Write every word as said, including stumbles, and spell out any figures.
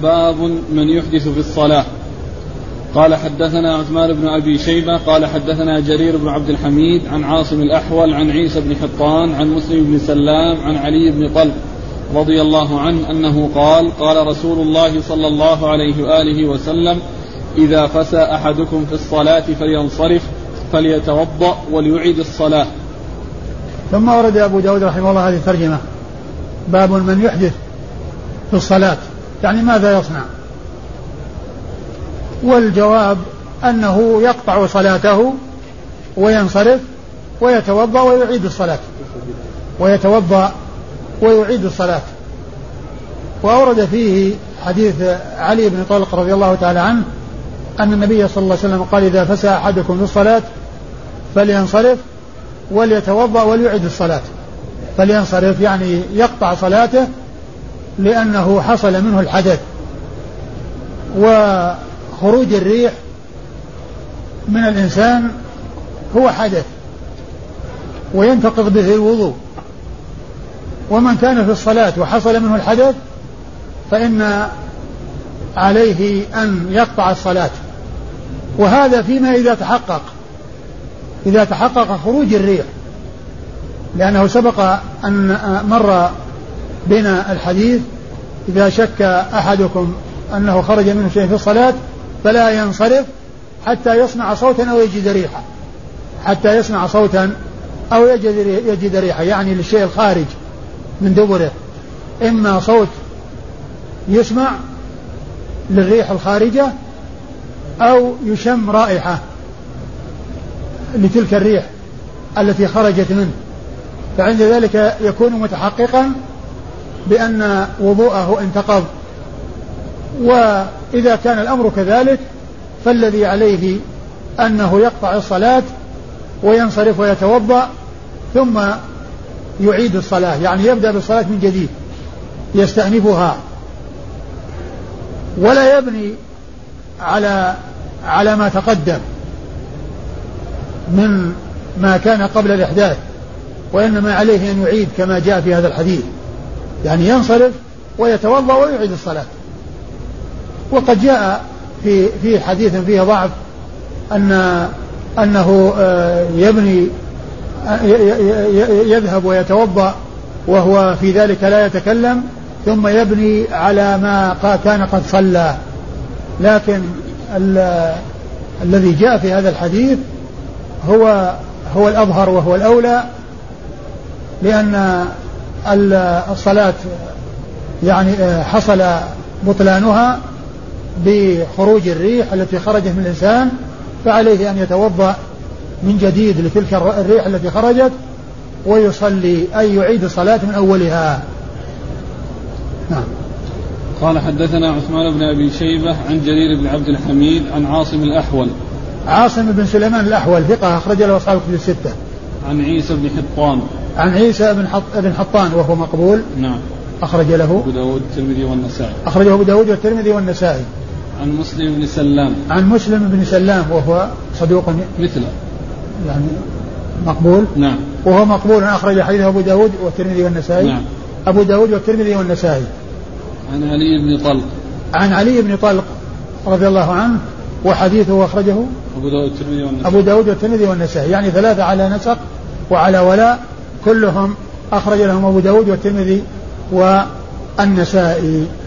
باب من يحدث في الصلاة. قال حدثنا عثمان بن أبي شيبة قال حدثنا جرير بن عبد الحميد عن عاصم الأحول عن عيسى بن حطان عن مسلم بن سلام عن علي بن طلق رضي الله عنه أنه قال قال رسول الله صلى الله عليه وآله وسلم إذا فسى أحدكم في الصلاة فلينصرف فليتوضأ وليعيد الصلاة. ثم ورد أبو داود رحمه الله هذه الترجمة باب من يحدث في الصلاة، يعني ماذا يصنع؟ والجواب أنه يقطع صلاته وينصرف ويتوضأ ويعيد الصلاة ويتوضأ ويعيد الصلاة. وأورد فيه حديث علي بن طلق رضي الله تعالى عنه أن النبي صلى الله عليه وسلم قال إذا فسى أحدكم في الصلاة فلينصرف وليتوضأ وليعيد الصلاة. فلينصرف يعني يقطع صلاته لأنه حصل منه الحدث، وخروج الريح من الإنسان هو حدث وينتقض به الوضوء، ومن كان في الصلاة وحصل منه الحدث فإن عليه أن يقطع الصلاة. وهذا فيما إذا تحقق إذا تحقق خروج الريح، لأنه سبق أن مر بنا الحديث إذا شك أحدكم أنه خرج منه شيء في الصلاة فلا ينصرف حتى يسمع صوتا أو يجد ريحا حتى يسمع صوتا أو يجد ريحا يعني للشيء الخارج من دبره، إما صوت يسمع للريح الخارجة أو يشم رائحة لتلك الريح التي خرجت منه، فعند ذلك يكون متحققا بأن وضوءه انتقض. وإذا كان الأمر كذلك فالذي عليه أنه يقطع الصلاة وينصرف ويتوضأ ثم يعيد الصلاة، يعني يبدأ بالصلاة من جديد يستأنفها ولا يبني على على ما تقدم من ما كان قبل الإحداث، وإنما عليه أن يعيد كما جاء في هذا الحديث، يعني ينصرف ويتوضأ ويعيد الصلاة. وقد جاء في في حديث فيه ضعف أن أنه يبني يذهب ويتوضأ وهو في ذلك لا يتكلم ثم يبني على ما كان قد صلى، لكن الذي جاء في هذا الحديث هو هو الأظهر وهو الأولى، لأن الصلاة يعني حصل بطلانها بخروج الريح التي خرجت من الإنسان، فعليه أن يتوضأ من جديد لتلك الريح التي خرجت ويصلي أي يعيد الصلاة من أولها. نعم. قال حدثنا عثمان بن أبي شيبة عن جرير بن عبد الحميد عن عاصم الأحول عاصم بن سليمان الأحول ثقة أخرج له أصحاب الكتب الستة. عن عيسى بن حطان عن عيسى بن حط... بن حطان وهو مقبول. نعم. أخرج له أبو داود والترمذي والنسائي. أخرجه أبو داود والترمذي والنسائي. عن مسلم بن سلام عن مسلم بن سلام وهو صدوق مثله يعني مقبول. نعم. وهو مقبول أخرج حديثه أبو داود والترمذي والنسائي. نعم. أبو داود والترمذي والنسائي. عن علي بن طلق عن علي بن طلق رضي الله عنه وحديثه أخرجه أبو داود والترمذي والنسائي. أبو داود والترمذي والنسائي، يعني ثلاثة على نسق وعلى ولاء كلهم أخرج لهم أبو داود والترمذي والنسائي.